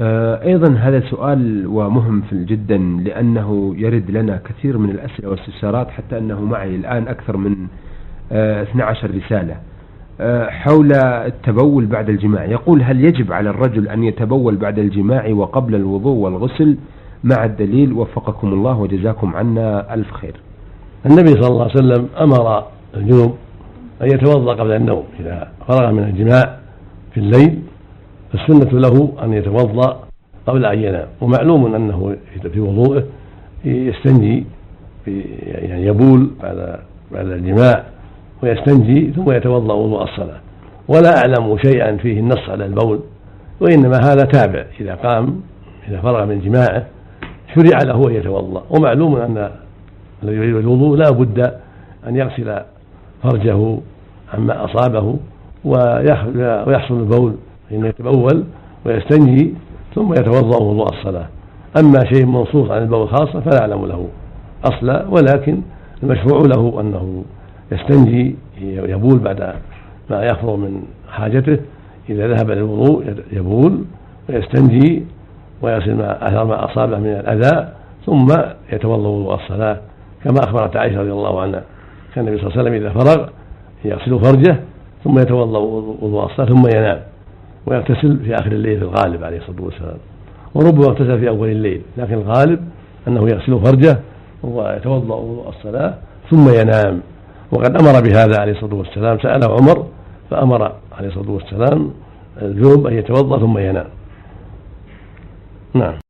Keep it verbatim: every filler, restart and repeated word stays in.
أيضا هذا سؤال ومهم جدا، لأنه يرد لنا كثير من الأسئلة والاستفسارات، حتى أنه معي الآن أكثر من اثنتي عشرة رسالة حول التبول بعد الجماع. يقول: هل يجب على الرجل أن يتبول بعد الجماع وقبل الوضوء والغسل مع الدليل؟ وفقكم الله وجزاكم عنا ألف خير. النبي صلى الله عليه وسلم أمر الجنوب أن يتوضأ قبل النوم إذا فرغ من الجماع في الليل، السنة له أن يتوضأ قبل أن ينام. ومعلوم أنه في وضوءه يستنجي، يعني يبول بعد بعد الجماع ويستنجي ثم يتوضأ وضوء الصلاة. ولا أعلم شيئا فيه النص على البول، وإنما هذا تابع، إذا قام إذا فرغ من جماعه شرع له أن يتوضأ. ومعلوم أن الذي يريد الوضوء لا بد أن يغسل فرجه عما أصابه ويحصل البول، فإنه يتبول ويستنجي ثم يتوضأ وضوء الصلاة. أما شيء منصوص عن البول خاصة فلا أعلم له أصلا، ولكن المشروع له أنه يستنجي يبول بعد ما يفرغ من حاجته. إذا ذهب للوضوء يبول ويستنجي ويغسل ما أثر ما أصابه من الأذى ثم يتوضأ وضوء الصلاة، كما أخبرت عائشة رضي الله عنها كان النبي صلى الله عليه وسلم إذا فرغ يغسل فرجه ثم يتوضأ وضوء الصلاة ثم ينام، ويغتسل في آخر الليل في الغالب عليه الصلاة والسلام، وربما اغتسل في أول الليل، لكن الغالب أنه يغسل فرجه ويتوضأ وضوء الصلاة ثم ينام. وقد أمر بهذا عليه الصلاة والسلام، سأله عمر فأمر عليه الصلاة والسلام الجنوب أن يتوضأ ثم ينام. نعم.